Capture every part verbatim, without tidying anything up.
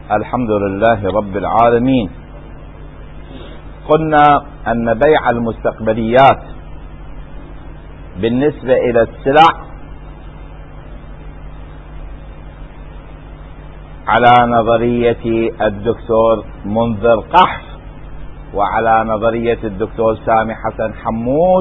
الحمد لله رب العالمين. قلنا أن بيع المستقبليات بالنسبة إلى السلع على نظرية الدكتور منذر قحف وعلى نظرية الدكتور سامي حسن حمود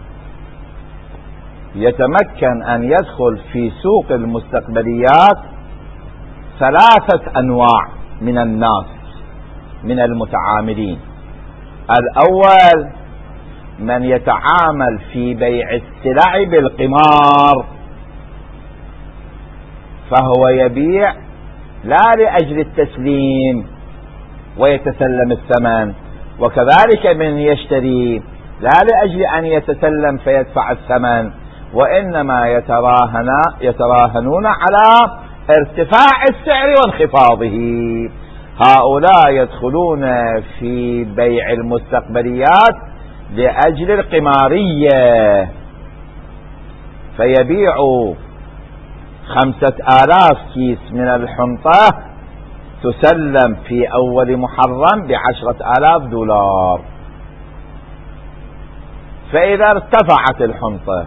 يتمكن أن يدخل في سوق المستقبليات ثلاثة أنواع من الناس من المتعاملين. الأول من يتعامل في بيع السلع بالقمار، فهو يبيع لا لأجل التسليم ويتسلم الثمن، وكذلك من يشتري لا لأجل أن يتسلم فيدفع الثمن، وإنما يتراهن يتراهنون على ارتفاع السعر وانخفاضه. هؤلاء يدخلون في بيع المستقبليات لأجل القمارية، فيبيعوا خمسة آلاف كيس من الحنطة تسلم في أول محرم بعشرة آلاف دولار. فإذا ارتفعت الحنطة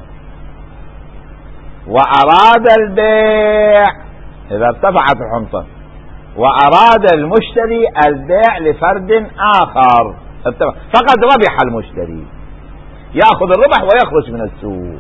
وأراد البيع إذا ارتفعت الحنطة وأراد المشتري البيع لفرد آخر فقد ربح المشتري، يأخذ الربح ويخرج من السوق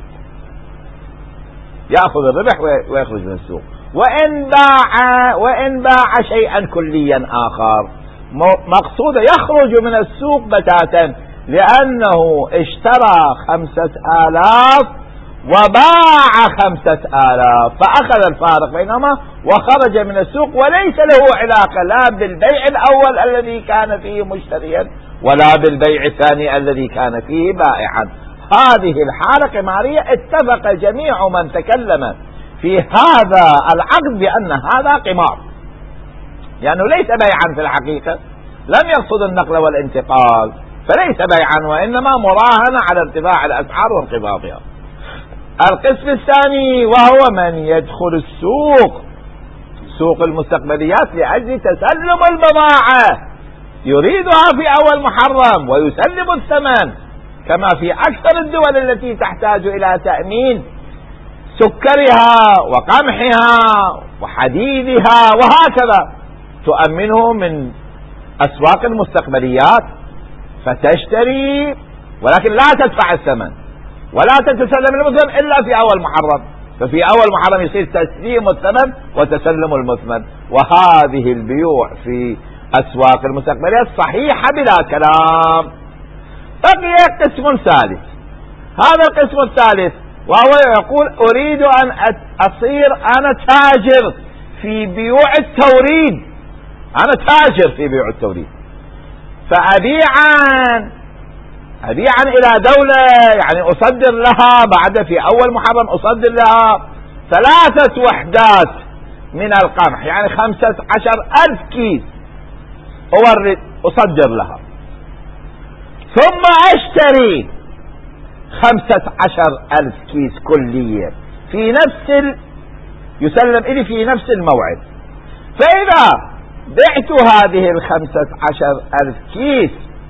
يأخذ الربح ويخرج من السوق. وإن باع وإن باع شيئا كليا آخر مقصود يخرج من السوق بتاتا، لأنه اشترى خمسة آلاف وباع خمسة آلاف فأخذ الفارق بينهما وخرج من السوق، وليس له علاقة لا بالبيع الأول الذي كان فيه مشتريا ولا بالبيع الثاني الذي كان فيه بائعا. هذه الحالة قمارية. اتفق جميع من تكلم في هذا العقد بأن هذا قمار، لأنه يعني ليس بيعا في الحقيقة، لم يقصد النقل والانتقال، فليس بيعا وإنما مراهنة على ارتفاع الأسعار وانخفاضها. القسم الثاني وهو من يدخل السوق سوق المستقبليات لأجل تسلم البضاعة، يريدها في أول محرم ويسلم الثمن، كما في أكثر الدول التي تحتاج إلى تأمين سكرها وقمحها وحديدها وهكذا، تؤمنه من أسواق المستقبليات فتشتري، ولكن لا تدفع الثمن ولا تتسلم المثمن إلا في أول محرم، ففي أول محرم يصير تسليم الثمن وتسلم المثمن. وهذه البيوع في أسواق المستقبليات صحيحة بلا كلام. بقي قسم ثالث، هذا القسم الثالث وهو يقول أريد أن أصير أنا تاجر في بيوع التوريد، أنا تاجر في بيوع التوريد، فأبيعا أبيعا إلى دولة، يعني أصدر لها بعد في أول محرم أصدر لها ثلاثة وحدات من القمح، يعني خمسة عشر ألف كيس أورد أصدر لها، ثم أشتري خمسة عشر ألف كيس كلية في نفس ال... يسلم إلي في نفس الموعد. فإذا بعت هذه الخمسة عشر ألف كيس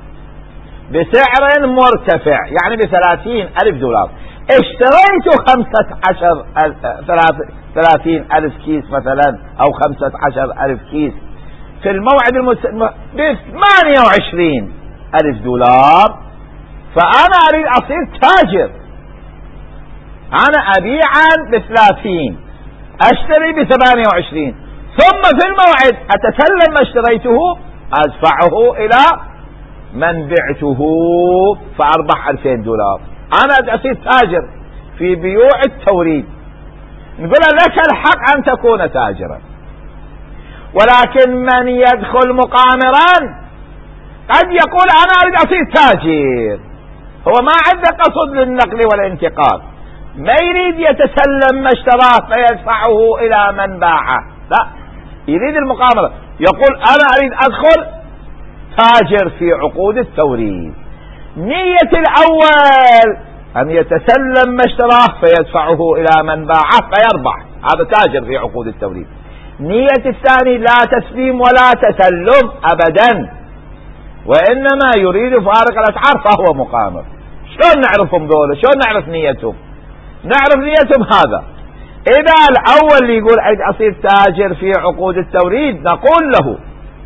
بسعر مرتفع يعني بثلاثين ألف دولار، اشتريت خمسة عشر ألف ثلاثين ألف كيس مثلا أو خمسة عشر ألف كيس في الموعد المس... بثمانية وعشرين ألف دولار، فأنا أريد أصير تاجر، أنا أبيعا بثلاثين أشتري بثمانية وعشرين، ثم في الموعد أتسلم ما اشتريته أدفعه إلى من بعته فأربح ألفين دولار. أنا أصير تاجر في بيوع التوريد. نقول لك الحق أن تكون تاجرا، ولكن من يدخل مقامرا قد يقول أنا أريد أصير تاجر، هو ما عنده قصد للنقل والانتقال، ما يريد يتسلم ما اشتراه فيدفعه إلى من باعه، لا، يريد المقامرة، يقول أنا أريد أدخل تاجر في عقود التوريد. نية الأول أن يتسلم ما اشتراه فيدفعه إلى من باعه فيربح، هذا تاجر في عقود التوريد. نية الثاني لا تسليم ولا تسلم أبدا، وإنما يريد فارق الأسعار فهو مقامر. شلون نعرفهم دول؟ شلون نعرف نيتهم؟ نعرف نيتهم هذا: إذا الأول اللي يقول عيد أصير تاجر في عقود التوريد نقول له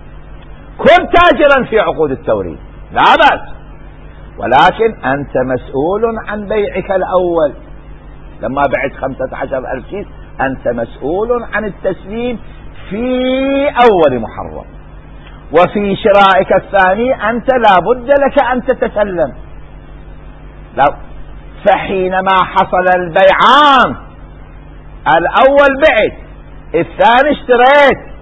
كن تاجرا في عقود التوريد لا بأس، ولكن أنت مسؤول عن بيعك الأول. لما بعت خمسة عشر ألف كيس أنت مسؤول عن التسليم في أول محرم، وفي شرائك الثاني أنت لابد لك أن تتسلم. لا، فحينما حصل البيعان، الأول بعت الثاني اشتريت،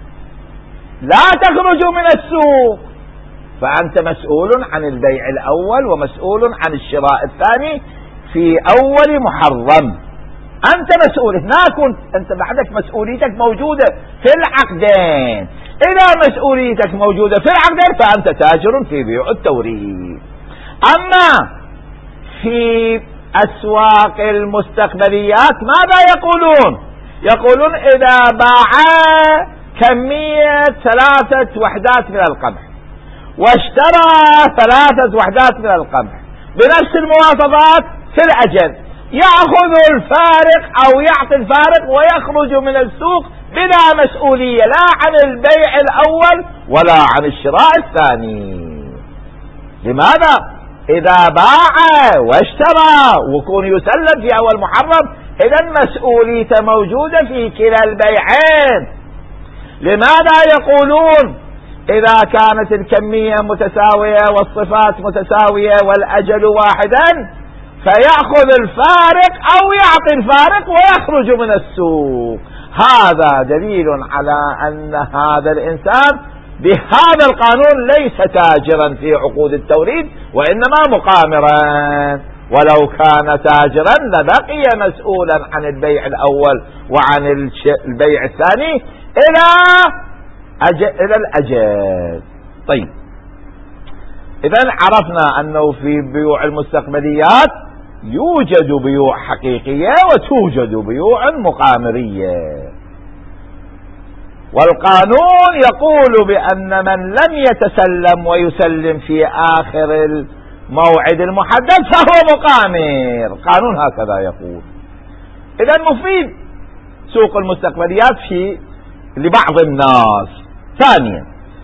لا تخرجوا من السوق، فأنت مسؤول عن البيع الأول ومسؤول عن الشراء الثاني في أول محرم. أنت مسؤول، هناك كنت أنت بعدك مسؤوليتك موجودة في العقدين. إذا مسؤوليتك موجودة في العقدين فأنت تاجر في بيع التوريد. أما في أسواق المستقبليات ماذا يقولون؟ يقولون إذا باع كمية ثلاثة وحدات من القمح واشترى ثلاثة وحدات من القمح بنفس المواصفات في الأجل، يأخذ الفارق أو يعطي الفارق ويخرج من السوق بلا مسؤولية، لا عن البيع الأول ولا عن الشراء الثاني. لماذا؟ إذا باع واشترى وكون يسلم في أول محرم، إذا مسؤوليته موجودة في كلا البيعين. لماذا يقولون إذا كانت الكمية متساوية والصفات متساوية والأجل واحدا فيأخذ الفارق أو يعطي الفارق ويخرج من السوق؟ هذا دليل على أن هذا الإنسان بهذا القانون ليس تاجرا في عقود التوريد وإنما مقامرا، ولو كان تاجرا لبقي مسؤولا عن البيع الأول وعن البيع الثاني إلى أجل إلى الأجل. طيب، إذن عرفنا أنه في بيوع المستقبليات يوجد بيوع حقيقية وتوجد بيوع مقامرية، والقانون يقول بأن من لم يتسلم ويسلم في آخر الموعد المحدد فهو مقامر. القانون هكذا يقول. إذن مفيد سوق المستقبليات في لبعض الناس. ثانيا،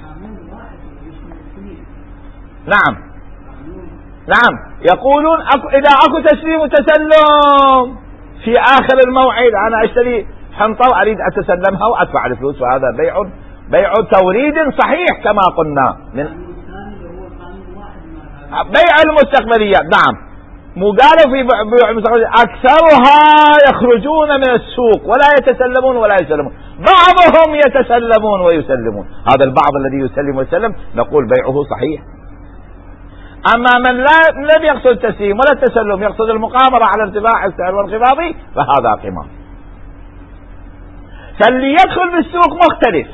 نعم نعم يقولون أكو إذا أكو تسليم وتسلم في آخر الموعد، أنا أشتري حنطة وأريد أتسلمها وأدفع الفلوس، فهذا بيع بيع توريد صحيح كما قلنا. من بيع المستقبليات، نعم، مو قالوا في بيع المستقبليات أكثرها يخرجون من السوق ولا يتسلمون ولا يسلمون، بعضهم يتسلمون ويسلمون. هذا البعض الذي يسلم ويسلم نقول بيعه صحيح. أما من لا لم يقصد التسليم ولا التسلم، يقصد المقامرة على ارتفاع السعر والانخفاض، فهذا قمار. فاللي يدخل في السوق مختلف.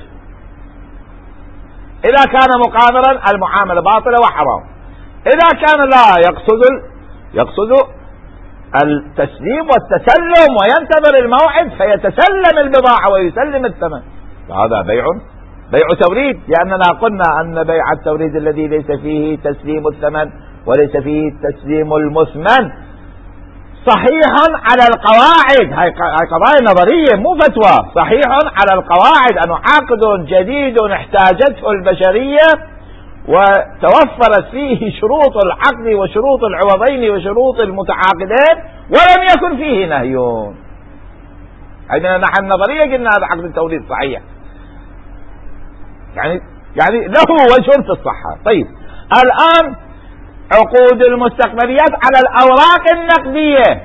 إذا كان مقامرا المعاملة باطلة وحرام، إذا كان لا يقصد يقصد التسليم والتسلم وينتظر الموعد فيتسلم البضاعة ويسلم الثمن، فهذا بيع بيع توريد. لأننا قلنا أن بيع التوريد الذي ليس فيه تسليم الثمن وليس فيه تسليم المثمن صحيح على القواعد، هاي قضايا نظرية مو فتوى، صحيح على القواعد أنه عقد جديد احتاجته البشرية وتوفرت فيه شروط العقد وشروط العوضين وشروط المتعاقدين ولم يكن فيه نهي. عندنا نحن نظرية قلنا هذا عقد التوريد صحيح، يعني يعني له وجه في الصحة. طيب، الآن عقود المستقبليات على الأوراق النقدية،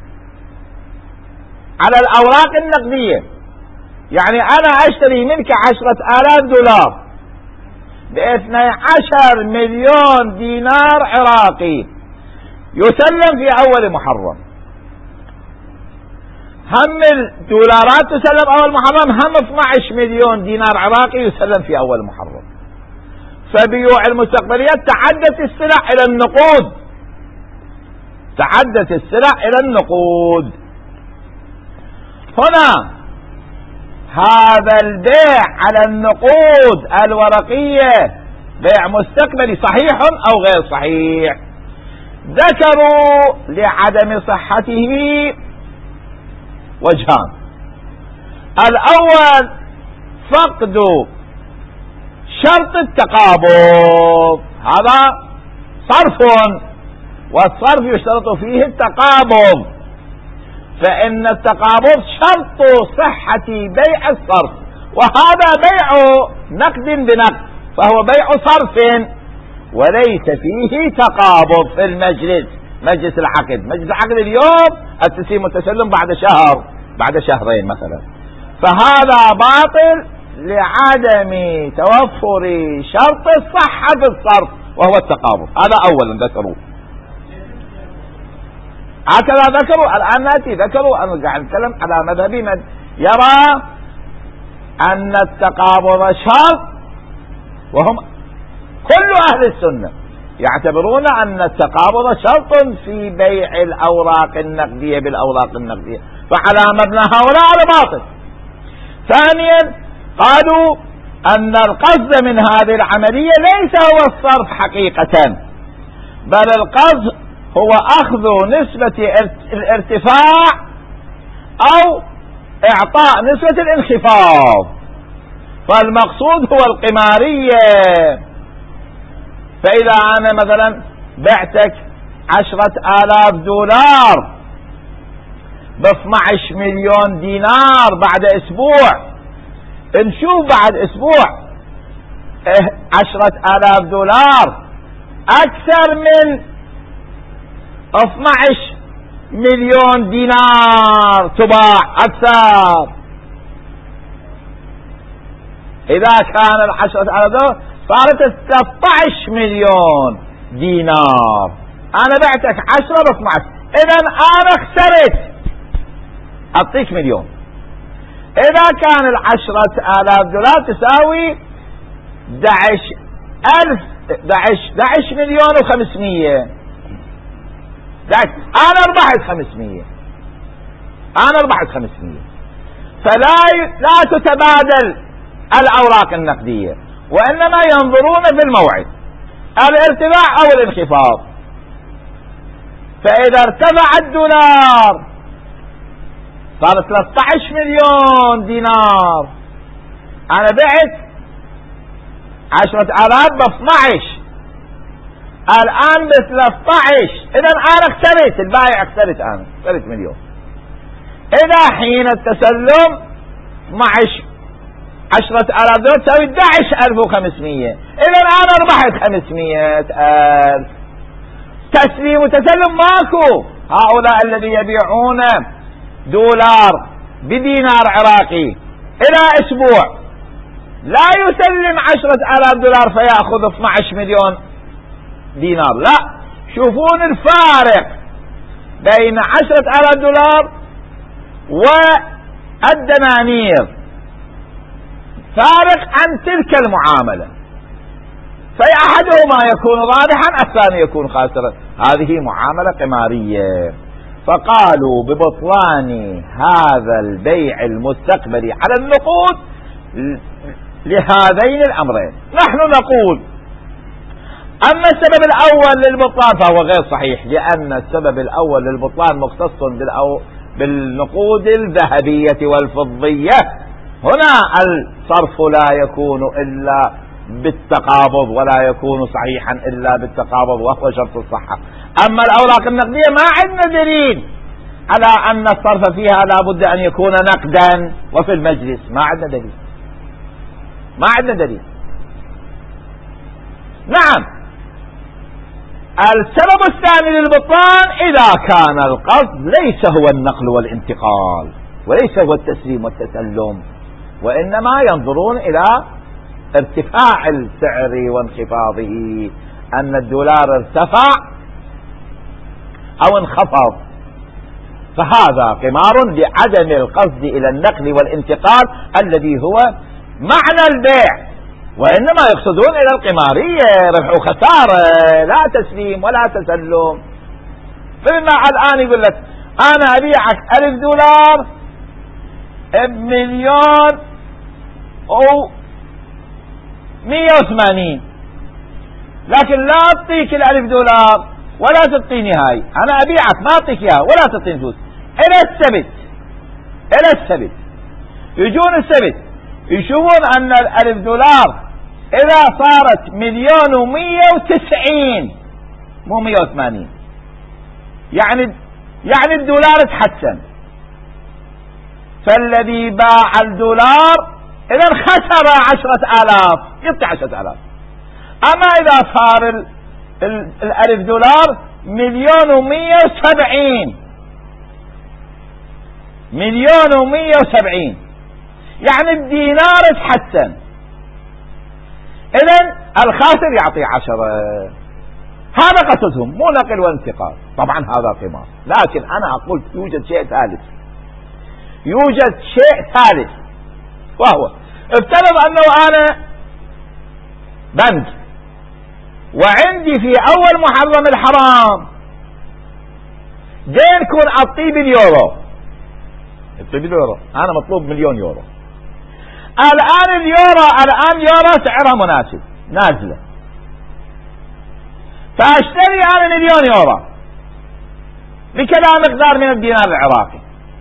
على الأوراق النقدية، يعني أنا أشتري منك عشرة آلاف دولار باثني عشر مليون دينار عراقي يسلم في أول محرم. هم الدولارات تسلم أول محرم، هم اثني عشر مليون دينار عراقي يسلم في أول محرم. فبيوع المستقبليات تعدت السلع إلى النقود، تعدت السلع إلى النقود. هنا هذا البيع على النقود الورقية بيع مستقبلي صحيح أو غير صحيح؟ ذكروا لعدم صحته وجهان. الأول فقد شرط التقابض، هذا صرف والصرف يشترط فيه التقابض، فإن التقابض شرط صحة بيع الصرف، وهذا بيع نقد بنقد، فهو بيع صرف وليس فيه تقابض في المجلس، مجلس العقد. مجلس العقد اليوم التسليم والتسلم بعد شهر بعد شهرين مثلا، فهذا باطل لعدم توفر شرط الصحة في الصرف وهو التقابض. هذا أولا ذكروا، هكذا ذكروا. الآن نأتي ذكروا، أنا قاعد نتكلم على مذهبي من يرى أن التقابض شرط، وهم كل أهل السنة يعتبرون أن التقابض شرط في بيع الأوراق النقدية بالأوراق النقدية، فعلى مبنى هؤلاء على باطل. ثانيا قالوا أن القصد من هذه العملية ليس هو الصرف حقيقة، بل القصد هو أخذ نسبة الارتفاع أو إعطاء نسبة الانخفاض، فالمقصود هو القمارية. فإذا أنا مثلا بعتك عشرة آلاف دولار باثنى عشر مليون دينار بعد أسبوع، نشوف بعد أسبوع عشرة آلاف دولار أكثر من اثنى عشر مليون دينار تباع أكثر. إذا كان العشرة آلاف دولار صارت ثلاثة عشر مليون دينار، أنا بعتك عشرة باثنى عشر، إذا أنا خسرت، أعطيك مليون. إذا كان العشرة آلاف دولار تساوي دعش ألف دعش دعش مليون وخمسمية، أنا ربحت خمسمية، أنا ربحت خمسمية. فلا لا تتبادل الأوراق النقدية، وإنما ينظرون في الموعد، الارتفاع أو الانخفاض. فإذا ارتفع الدولار صار ثلاثة عشر مليون دينار، أنا بعت عشرة آلاف باثنى عشر، الآن بثلاثة عشر، إذا أنا اخترت، البائع اخترت، أنا اخترت مليون. إذا حين التسلم اثنى عشر عشرة آلاف دولار تساوي احد عشر ألف وخمسمية، إذا أنا ربحت خمسمية ألف. تسليم وتسلم ماكو. هؤلاء الذين يبيعون دولار بدينار عراقي إلى أسبوع لا يسلم عشرة آلاف دولار فيأخذ اثنى عشر مليون دينار، لا، شوفون الفارق بين عشرة آلاف دولار والدنانير، فارق عن تلك المعاملة، فأحدهما يكون رابحا الثاني يكون خاسرا. هذه معاملة قمارية. فقالوا ببطلان هذا البيع المستقبلي على النقود لهذين الأمرين. نحن نقول أما السبب الأول للبطلان فهو غير صحيح، لأن السبب الأول للبطلان مختص بالنقود الذهبية والفضية. هنا الصرف لا يكون إلا بالتقابض ولا يكون صحيحا إلا بالتقابض، وهو شرط الصحة. أما الأوراق النقدية ما عندنا دليل على أن الصرف فيها لا بد أن يكون نقدا وفي المجلس، ما عندنا دليل، ما عندنا دليل. نعم، السبب الثاني للبطلان إذا كان القصد ليس هو النقل والانتقال وليس هو التسليم والتسلم، وإنما ينظرون إلى ارتفاع السعر وانخفاضه، أن الدولار ارتفع أو انخفض، فهذا قمار لعدم القصد إلى النقل والانتقال الذي هو معنى البيع، وإنما يقصدون إلى القمارية، ربح وخسارة، لا تسليم ولا تسلم. مثل ما الآن يقول لك أنا أبيعك ألف دولار بمليون او مية وثمانين، لكن لا اعطيك الالف دولار ولا تعطيني هاي، انا ابيعك ما اعطيك اياها ولا تعطيني فلوس الى السبت. الى السبت يجون السبت يشوفون ان الالف دولار اذا صارت مليون ومية وتسعين مو مية وثمانين، يعني يعني الدولار تحسن، فالذي باع الدولار اذا خسر عشرة الاف يعطي عشرة الاف. اما اذا صار ال ال الالف دولار مليون ومية وسبعين، مليون ومية وسبعين يعني الدينار تحسن، اذا الخاسر يعطي عشرة. هذا قصدهم، مو نقل وانتقال. طبعا هذا قمار، لكن انا اقول يوجد شيء ثالث، يوجد شيء ثالث، وهو افترض انه انا بنك وعندي في اول محرم الحرام دين كون اعطيه باليورو، اعطيه باليورو، انا مطلوب مليون يورو. الان اليورو الان يورو سعرها مناسب نازله، فاشتري انا مليون يورو بكذا مقدار من الدينار العراقي،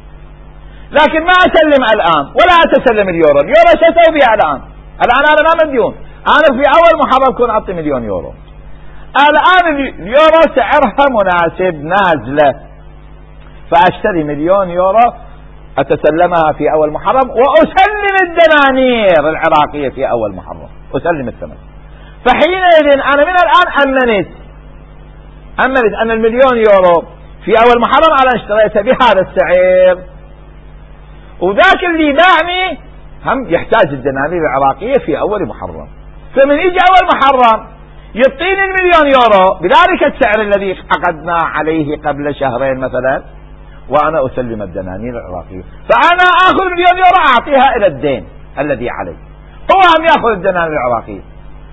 لكن ما اسلم الان ولا اتسلم اليورو. اليورو شو اسوي بها الان؟ الان انا ما مديون، انا في اول محرم كون اعطي مليون يورو، الان اليورو سعرها مناسب نازله، فاشتري مليون يورو اتسلمها في اول محرم واسلم الدنانير العراقيه في اول محرم، اسلم الثمن. فحينئذ انا من الان امنت امنت ان المليون يورو في اول محرم انا اشتريتها بهذا السعر، وذاك اللي باعني هم يحتاج الدنانير العراقيه في اول محرم، فمن يجي اول محرم يعطيني المليون يورو بذلك السعر الذي عقدنا عليه قبل شهرين مثلا، وانا اسلم الدنانير العراقيه، فانا اخذ مليون يورو اعطيها الى الدين الذي علي، هو هم ياخذ الدنانير العراقيه.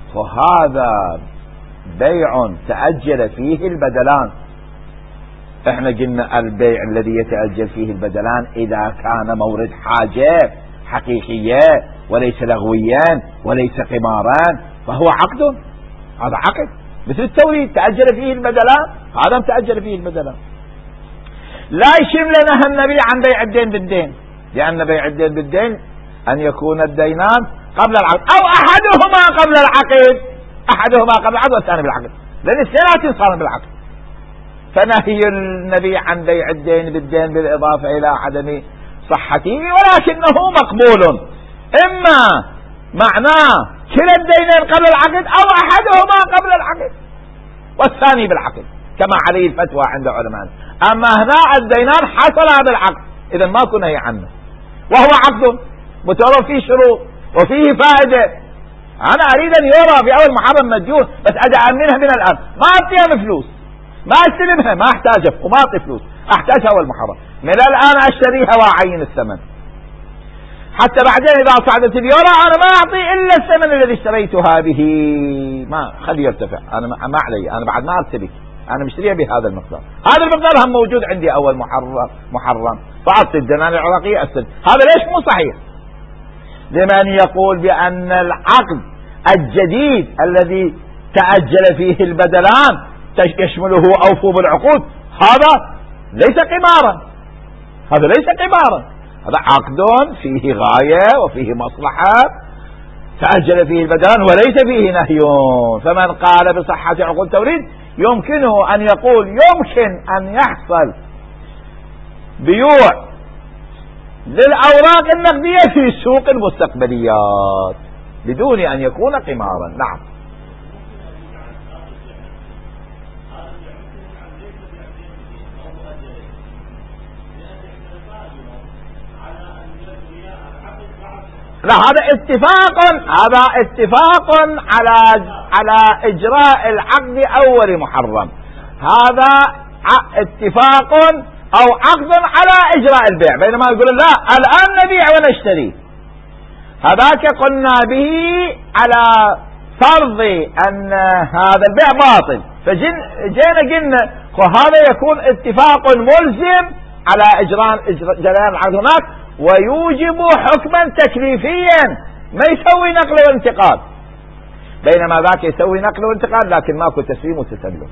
وهذا بيع تأجل فيه البدلان. احنا قلنا البيع الذي يتأجل فيه البدلان اذا كان مورد حاجة حقيقية وليس لغويا وليس قمارا فهو عقد، هذا عقد مثل التوريد تأجل فيه البدلان، هذا تأجل فيه البدلان. لا يشم لنا النبي عن بيع الدين بالدين، لأن بيع الدين بالدين أن يكون الدينان قبل العقد أو أحدهما قبل العقد، أحدهما قبل العقد والثاني بالعقد، لأن الاثنين صار بالعقد. فنهي النبي عن بيع الدين بالدين بالإضافة إلى عدم صحته، ولكنه مقبول، إما معناه كلا الدينين قبل العقد أو أحدهما قبل العقد والثاني بالعقد كما عليه الفتوى عند علماء. أما هنا الدينان حصل بالعقد، إذا ما كنا نهي عنه، وهو عقد متورط فيه شروط وفيه فائدة. أنا أريد أن يورى في أول محرم مديون، بس أدعى منها من الآن، ما أعطيها بفلوس، ما أستلمها، ما أحتاجها وما أعطي فلوس، أحتاجها أول محرم، من الآن أشتريها وأعين الثمن، حتى بعدين إذا صعدت اليورو أنا ما أعطي إلا الثمن الذي اشتريتها به، ما خليه يرتفع، أنا ما علي، أنا بعد ما أرتبك، أنا مشتريها بهذا المقدار، هذا المقدار هم موجود عندي أول محرم محرم فأعطي الدنانير العراقية أستلم. هذا ليش مو صحيح؟ لمن يقول بأن العقد الجديد الذي تأجل فيه البدلان يشمله أوفوا بالعقود، هذا ليس قمارا، هذا ليس قمارا، هذا عقد فيه غاية وفيه مصلحة تأجل فيه البدلان وليس فيه نهي. فمن قال بصحة عقود توريد يمكنه أن يقول يمكن أن يحصل بيوع للأوراق النقدية في سوق المستقبليات بدون أن يكون قمارا. نعم. لا، هذا اتفاق، هذا اتفاق على على إجراء العقد أول محرم، هذا اتفاق أو عقد على إجراء البيع، بينما يقول لا الآن نبيع ونشتري، هذاك قلنا به على فرض أن هذا البيع باطل، فجينا قلنا وهذا يكون اتفاق ملزم على إجراء جريان العقد هناك، ويوجب حكما تكليفيا، ما يسوي نقل وانتقال، بينما ذاك يسوي نقل وانتقال لكن ماكو تسليم وتسلم.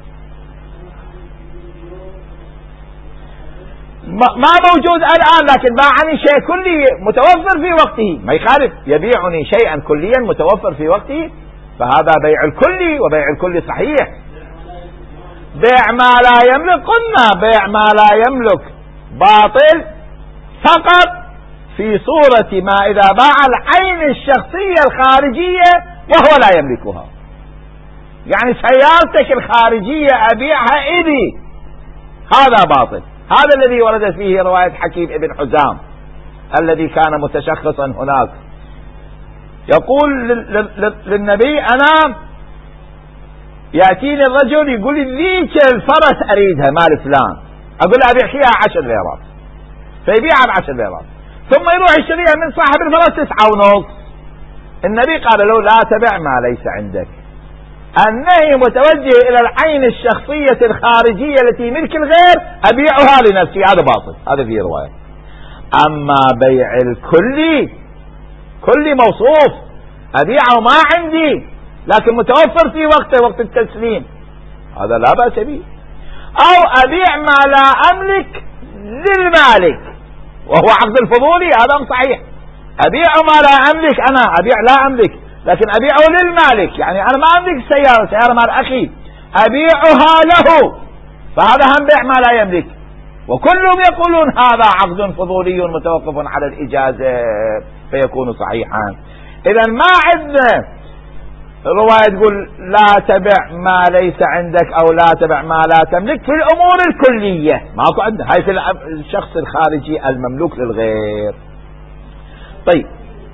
ما موجود الآن، لكن باعني شيء كلي متوفر في وقته، ما يخالف، يبيعني شيئا كليا متوفر في وقته، فهذا بيع الكلي، وبيع الكلي صحيح. بيع ما لا يملك، قلنا بيع ما لا يملك باطل فقط في صورة ما إذا باع العين الشخصية الخارجية وهو لا يملكها. يعني سيارتك الخارجية أبيعها إلي، هذا باطل. هذا الذي ورد فيه رواية حكيم ابن حزام الذي كان متشخصا هناك، يقول للنبي: أنا يأتيني الرجل يقول لي ذيك الفرس أريدها مال فلان، أقول له أبيع فيها عشر ليرات، فيبيعها بعشر ليرات، ثم يروح يشتريها من صاحب الفرس تسعة ونص. النبي قال له: لا تبع ما ليس عندك. النهي متوجه إلى العين الشخصية الخارجية التي ملك الغير، أبيعها لنفسي، هذا باطل، هذا فيه رواية. أما بيع الكلي، كلي موصوف، أبيعه ما عندي لكن متوفر في وقته، وقت التسليم، هذا لا بأس به. أو أبيع ما لا أملك للمالك وهو عقد الفضولي، هذا صحيح. أبيع ما لا أملك، أنا أبيع لا أملك لكن أبيعه للمالك، يعني أنا ما أملك السيارة، سيارة مال أخي، أبيعها له، فهذا هم بيع ما لا يملك. وكلهم يقولون هذا عقد فضولي متوقف على الإجازة فيكون صحيحا. إذا ما عندنا رواية تقول لا تبع ما ليس عندك أو لا تبع ما لا تملك في الأمور الكلية، ماكو عندنا، هاي في الشخص الخارجي المملوك للغير. طيب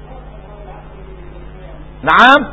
نعم،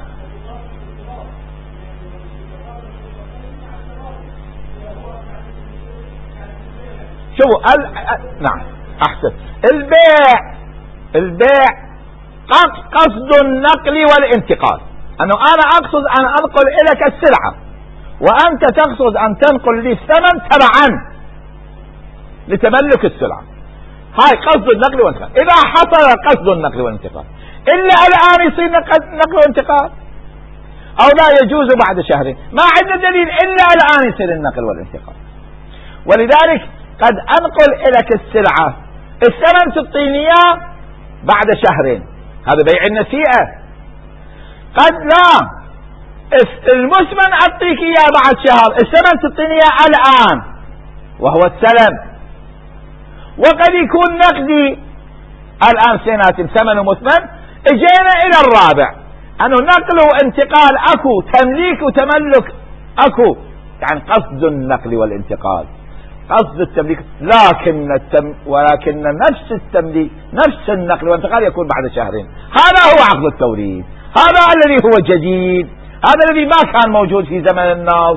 شوفوا ال... نعم أحسن. البيع البيع قصد النقل والانتقال، أنه أنا أقصد أن أنقل إليك السلعة وأنت تقصد أن تنقل لي الثمن تبعا لتملك السلعة، هاي قصد النقل والانتقال. إذا حصل قصد النقل والانتقال إلا الآن يصير نقل وانتقال، أو لا يجوز بعد شهرين، ما عندنا دليل إلا الآن يصير النقل والانتقال. ولذلك قد أنقل إليك السلعة، الثمن تعطيني إياه بعد شهرين، هذا بيع النسيئة. قد لا، المسمن أعطيك إياه بعد شهر، الثمن تعطيني إياه الآن وهو السلم. وقد يكون نقدي الآن سنة ثمن مثمن، اجينا إلى الرابع أنه نقل وانتقال أكو، تمليك وتملك أكو، يعني قصد النقل والانتقال، قصد التمليك، لكن التم ولكن نفس التمليك نفس النقل والانتقال يكون بعد شهرين. هذا هو عقد التوريث، هذا الذي هو جديد، هذا الذي ما كان موجود في زمن الناس.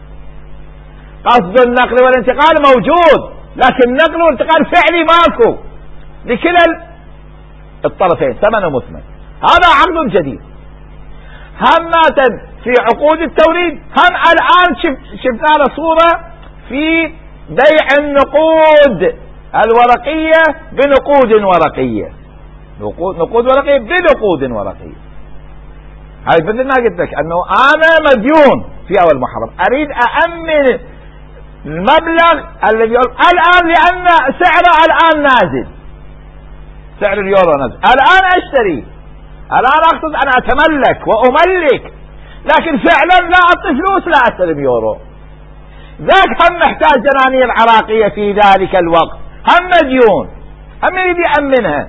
قصد النقل والانتقال موجود، لكن النقل والانتقال فعلي ماكو لكلا الطرفين، ثمن ومثمن، هذا عقد جديد. همة في عقود التوريد هم الآن شفنا له صورة في بيع النقود الورقية بنقود ورقية، نقود, نقود ورقية بنقود ورقية. هاي مثل ما قلت لك أنه أنا مديون في أول محرم، أريد أأمن المبلغ الذي الآن، لأن سعره الآن نازل، سعر اليورو نازل، الآن أشتري، الآن أقصد أن أتملك وأملك، لكن فعلا لا أعطي فلوس، لا أستلم يورو. ذاك هم محتاج دنانير عراقية في ذلك الوقت، هم مديون، هم يريد يأمنها،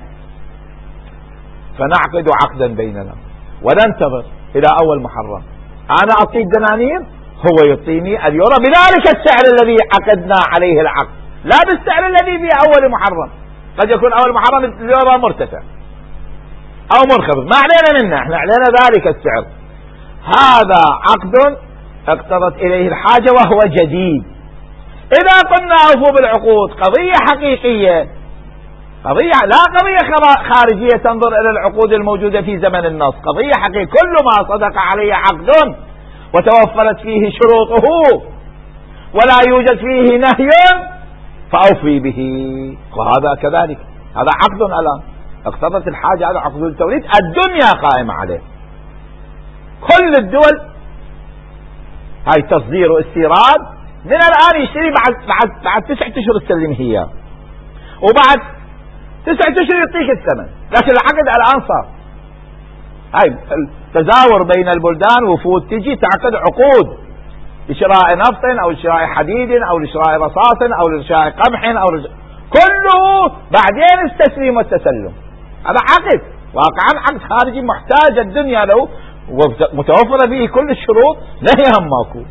فنعقد عقدا بيننا وننتظر إلى أول محرم، أنا أعطيه دنانير، هو يعطيني اليورو بذلك السعر الذي عقدنا عليه العقد، لا بالسعر الذي في أول محرم. قد يكون أول محرم اليورو مرتفع أو منخفض، ما علينا منه، احنا علينا ذلك السعر. هذا عقد اقتضت إليه الحاجة وهو جديد. إذا قلنا أوفوا بالعقود، قضية حقيقية، قضية لا قضية خارجية تنظر إلى العقود الموجودة في زمن النص، قضية حقيقية، كل ما صدق عليه عقد وتوفرت فيه شروطه ولا يوجد فيه نهي فأوفي به، وهذا كذلك. هذا عقد الآن اقتضت الحاجة، هذا عقد التوريد الدنيا قائمة عليه. كل الدول هاي تصدير واستيراد، من الآن يشتري بعد بعد بعد تسعة أشهر تسلم هي، وبعد تسعة أشهر يعطيك الثمن. لكن العقد الآن صار هاي التزاور بين البلدان، وفود تجي تعقد عقود لشراء نفط أو لشراء حديد أو لشراء رصاص أو لشراء قمح أو لش... كله بعدين التسليم والتسلم. هذا عقد واقعا، عقد خارجي محتاج الدنيا له ومتوفرة فيه كل الشروط، لا يهمكم.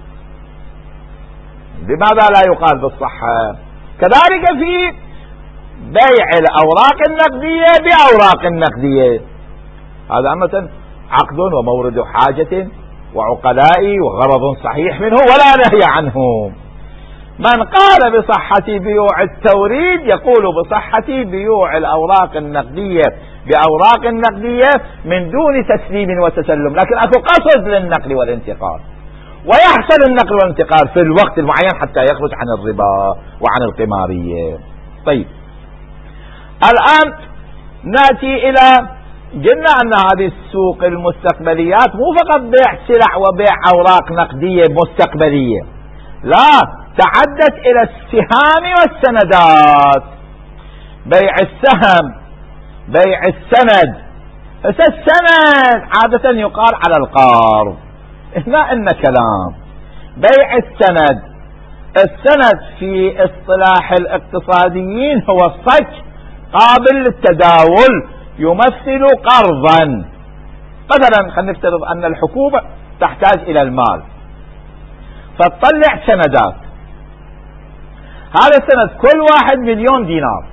لماذا لا يقال بالصحة؟ كذلك في بيع الأوراق النقدية بأوراق النقدية، هذا مثلا عقد ومورد حاجة وعقلاء وغرض صحيح منه ولا نهي عنه. من قال بصحة بيوع التوريد يقول بصحة بيوع الأوراق النقدية بأوراق النقدية من دون تسليم وتسلم، لكن أكو قصد للنقل والانتقال، ويحصل النقل والانتقال في الوقت المعين حتى يخرج عن الربا وعن القمارية. طيب الآن نأتي إلى، قلنا أن هذه السوق المستقبليات مو فقط بيع سلع وبيع أوراق نقدية مستقبلية، لا، تعدت إلى السهام والسندات. بيع السهم، بيع السند. السند عادة يقال على القرض، هنا إن كلام. بيع السند، السند في اصطلاح الاقتصاديين هو الصك قابل للتداول، يمثل قرضا. مثلا خلينا نفترض أن الحكومة تحتاج إلى المال فتطلع سندات، هذا السند كل واحد مليون دينار،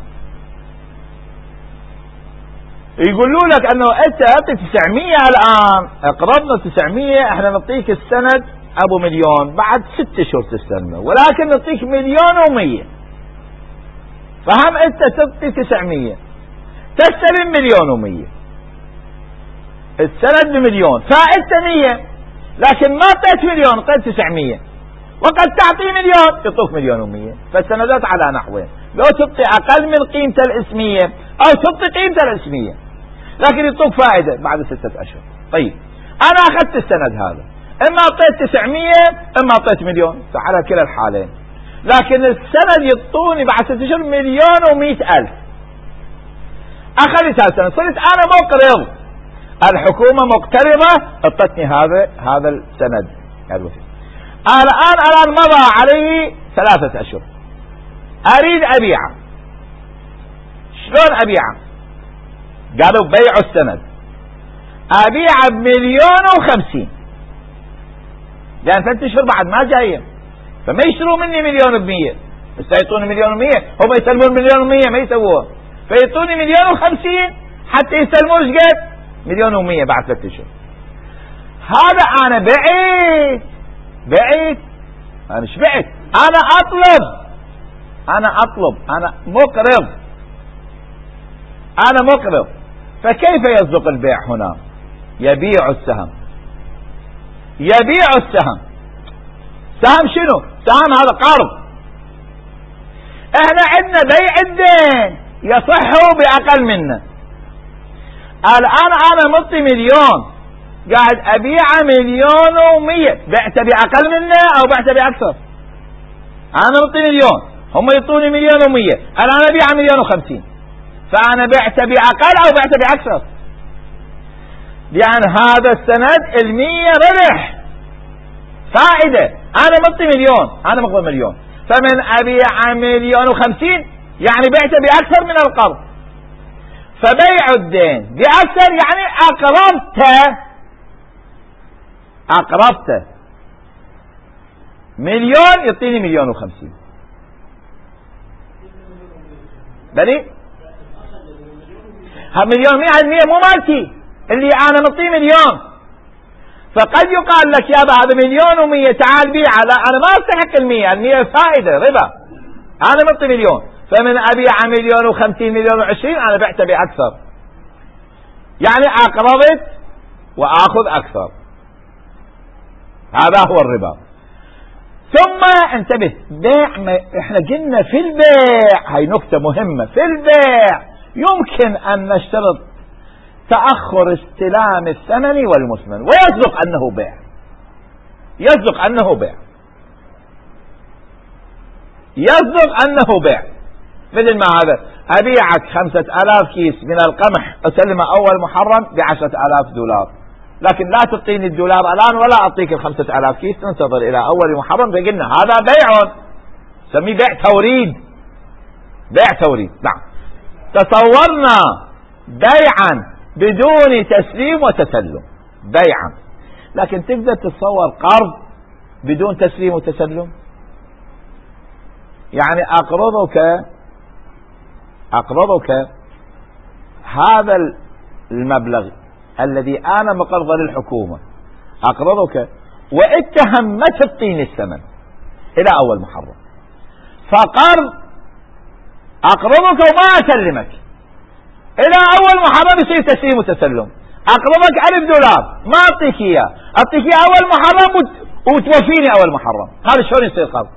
يقولوا لك أنه أنت أعطي تسعمية الآن، اقرضنا تسعمية، احنا نعطيك السند أبو مليون بعد ست شهور تستلمه، ولكن نعطيك مليون ومية. فهم أنت تعطي تسعمية تستلم مليون ومية، السند بمليون، فائدته مية، لكن ما اعطيت مليون، اعطيت تسعمية، وقد تعطي مليون يعطوك مليون ومية. فالسندات على نحوين، لو تعطي أقل من قيمة الاسمية أو تعطي قيمة الاسمية، لكن يعطوك فائدة بعد ستة أشهر. طيب أنا أخذت السند هذا، إما أعطيت تسعمية إما أعطيت مليون، فعلى كلا الحالين، لكن السند يعطوني بعد ستة أشهر مليون ومئة ألف. أخذت هالسند، صرت أنا مقرض، الحكومة مقترضة اعطتني هذا هذا السند. الآن الآن مضى عليه ثلاثة أشهر، أريد أبيعه، شلون أبيعه؟ قالوا بيع السند، أبيعه بمليون وخمسين، لأن ثلاثة أشهر بعد ما جاية، فما يشتروا مني مليون بمية، بس يعطوني مليون ومية، هم يسلمون مليون ومية ما يسووها، فيعطوني مليون وخمسين حتى يسلمون ايش قد؟ مليون ومية بعد ثلاثة أشهر. هذا أنا بعت بعت أنا شبعت، أنا أطلب أنا أطلب أنا مقرض أنا مقرض فكيف يصدق البيع هنا؟ يبيع السهم، يبيع السهم. سهم شنو؟ سهم هذا قرض. احنا عندنا بيع الدين يصح بأقل منه. الآن أنا مطي مليون قاعد أبيع مليون ومية، بعت بأقل منه أو بعت بأكثر؟ أنا مطي مليون، هم يطوني مليون ومية، الآن أبيع مليون وخمسين، فأنا بعت بأقل أو بعت بأكثر؟ لأن هذا السند المية ربح فائدة، أنا مطي مليون، أنا مقبل مليون، فمن أبيع مليون وخمسين يعني بعت بأكثر من القرض. فبيع الدين بأكثر يعني أقرضته أقرضته مليون يعطيني مليون وخمسين، بلي ها مليون مئة المية مو مالتي، اللي أنا مطي مليون، فقد يقال لك يا هذا مليون ومية تعال بيعه، لا أنا ما أستحق المية، المية فائدة ربا، أنا مطي مليون، فمن أبيع مليون وخمسين مليون وعشرين أنا بعت بأكثر، يعني أقرضت وآخذ أكثر، هذا هو الربا. ثم انتبه، بيع ما احنا قلنا في البيع، هاي نكتة مهمة، في البيع يمكن أن نشترط تأخر استلام الثمن والمثمن ويصدق أنه بيع، يصدق أنه بيع، يصدق أنه بيع. مثل ما هذا أبيعك خمسة آلاف كيس من القمح أسلمه أول محرم بعشرة آلاف دولار، لكن لا تعطيني الدولار الآن ولا أعطيك الخمسة آلاف كيس، تنتظر إلى أول محرم. فقلنا هذا بيع، سميه بيع توريد، بيع توريد. نعم، تصورنا بيعا بدون تسليم وتسلم، بيعا. لكن تقدر تتصور قرض بدون تسليم وتسلم؟ يعني أقرضك أقرضك هذا المبلغ الذي أنا مقرضه للحكومة، أقرضك واتهم ما تعطيني الثمن إلى أول محرم، فقرض أقرضك وما أسلمك إلى أول محرم يصير تسليم وتسلم. أقرضك ألف دولار ما أعطيك إياه، أعطيك إياه أول محرم وتوفيني أول محرم، هذا شلون يصير قرض؟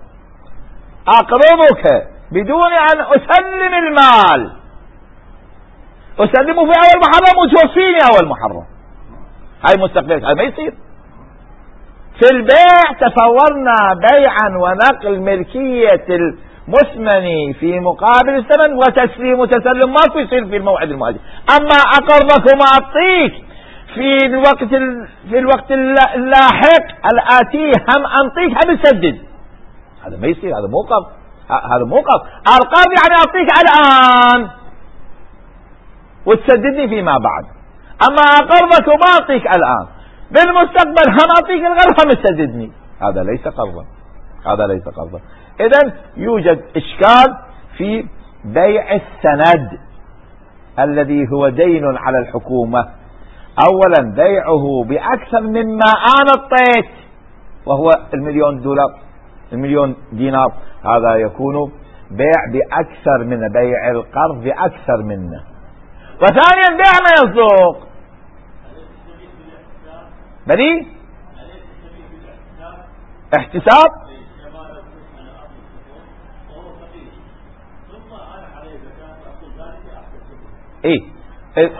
أقرضك بدون أن أسلم المال، أسلمه في أول محرم وتوفيني أول محرم، هاي مستقبلك، هاي ما يصير. في البيع تصورنا بيعا ونقل ملكية المثمن في مقابل الثمن وتسليم وتسلم، ما يصير في الموعد المؤجل. أما أقرضك وما أعطيك في الوقت في الوقت اللاحق الآتي هم أنطيك هم تسدد، هذا ما يصير، هذا مو قرض، هذا مو قرض. القرض يعني أعطيك الآن وتسددني فيما بعد، أما أقرضك وما أعطيك الآن، بالمستقبل هم أعطيك الغرض هم تسددني، هذا ليس قرضا، هذا ليس قرضا. إذن يوجد إشكال في بيع السند الذي هو دين على الحكومة. أولا بيعه بأكثر مما أنا اعطيت وهو المليون دولار المليون دينار، هذا يكون بيع بأكثر من بيع القرض بأكثر منه. وثانيا بيع ما يصدق بني احتساب، إيه؟ إيه؟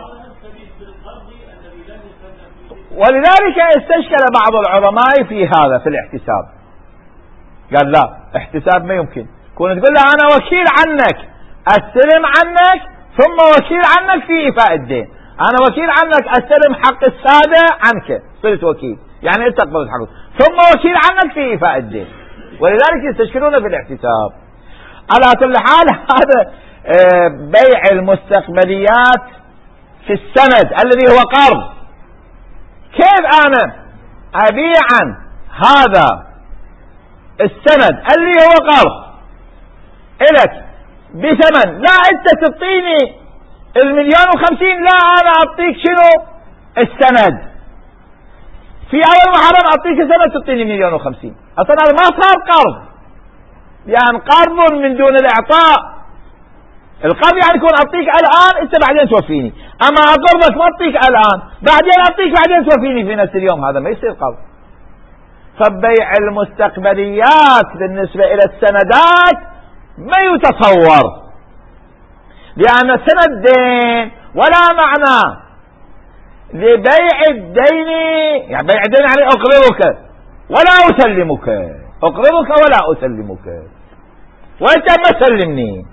ولذلك استشكل بعض العلماء في هذا في الاحتساب، قال لا، احتساب ما يمكن، كون تقول له أنا وكيل عنك أستلم عنك ثم وكيل عنك في إيفاء الدين، أنا وكيل عنك أستلم حق السادة عنك صرت وكيل، يعني أنت تقبض حقه، ثم وكيل عنك في إيفاء الدين، ولذلك يستشكلون في الاحتساب. على كل حال هذا بيع المستقبليات في السند الذي هو قرض. كيف أنا أبيع عن هذا السند اللي هو قرض إلك بثمن، لا أنت تعطيني المليون وخمسين، لا أنا أعطيك شنو السند في أول محرم، أعطيك السند تعطيني مليون وخمسين، أصلا هذا ما صار قرض، يعني قرض من دون الإعطاء. القرض يعني يكون أعطيك الآن أنت بعدين توفيني، أما أقرضك ما أعطيك الآن بعدين أعطيك بعدين توفيني في نفس اليوم، هذا ما يصير قرض. فبيع المستقبليات بالنسبة إلى السندات ما يتصور، لأن السند دين ولا معنى لبيع الدين، يعني بيع الدين يعني أقرضك ولا أسلمك، أقرضك ولا أسلمك وأنت ما سلمني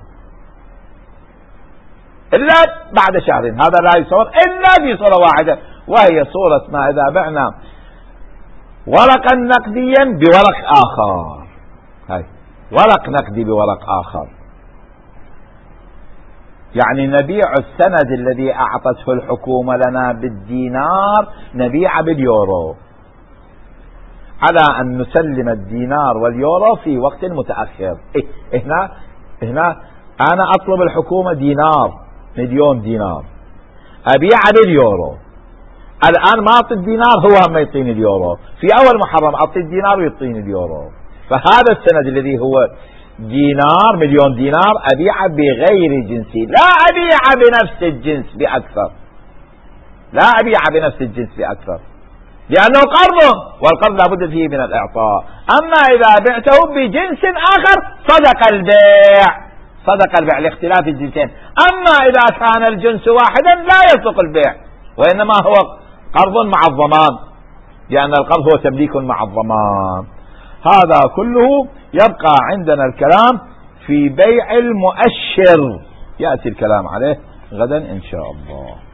إلا بعد شهرين، هذا لا يصور إلا في صورة واحدة، وهي صورة ما إذا بعنا ورقا نقديا بورق آخر، هاي ورق نقدي بورق آخر، يعني نبيع السند الذي أعطته الحكومة لنا بالدينار نبيع باليورو، على أن نسلم الدينار واليورو في وقت متأخر. إيه هنا هنا أنا أطلب الحكومة دينار مليون دينار أبيع باليورو، الآن ما أعطي الدينار هو ما يعطيني اليورو، في أول محرم أعطي الدينار ويعطيني اليورو، فهذا السند الذي هو دينار مليون دينار أبيع بغير جنسي، لا أبيع بنفس الجنس بأكثر، لا أبيع بنفس الجنس بأكثر، لأنه قرض والقرض لابد فيه من الإعطاء. أما إذا بعته بجنس آخر صدق البيع، صدق البيع لاختلاف الجنسين. أما إذا كان الجنس واحدا لا يصدق البيع، وإنما هو قرض مع الضمان، لأن القرض هو تمليك مع الضمان. هذا كله يبقى عندنا الكلام في بيع المؤشر، يأتي الكلام عليه غدا إن شاء الله.